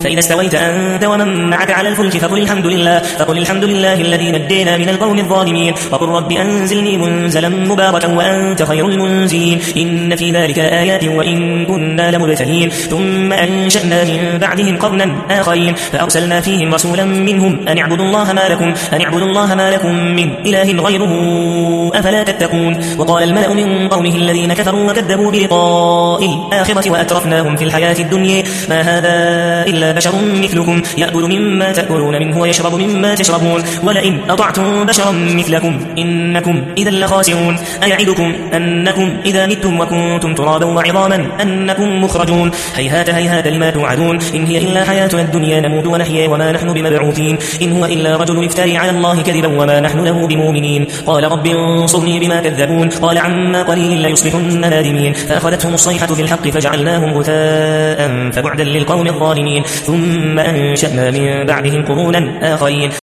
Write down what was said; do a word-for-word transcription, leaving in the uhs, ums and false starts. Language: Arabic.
فإذا استويت أنت ومن معك على الفلك فقل الحمد لله فقل الحمد لله الذي نجينا من القوم الظالمين وقل رب أنزلني منزلا مباركا وأنت خير المنزلين إن في ذلك آيات وإن كنا لمبتلين ثم أنشأنا من بعدهم قرنا آخرين فأرسلنا فيهم رسولا منهم أن اعبدوا الله ما لكم أن اعبدوا الله ما لكم من إله غيره أفلا تتقون وقال الملأ من قومه الذين كفروا وكذبوا بلقاء الآخرة وأترفناهم في الحياة الدنيا ما هذا إلا بشر مثلكم يأكل مما تأكلون منه ويشرب مما تشربون ولئن أطعتم بشرا مثلكم إنكم إذا لخاسرون أيعدكم أنكم إذا متم وكنتم ترابا وعظاما أنكم مخرجون هيهات هيهات لما توعدون إن هي إلا حياتنا الدنيا نموت ونحيا وما نحن بمبعوثين إن هو إلا رجل يفتري على الله كذبا وما نحن له بمؤمنين قال رب انصرني بما كذبون قال عما قليل ليصبحن نادمين فأخذتهم الصيحة بالحق فجعلناهم غثاء فبعدا للقوم الظالمين ثم أنشأنا من بعدهم قرونا آخرين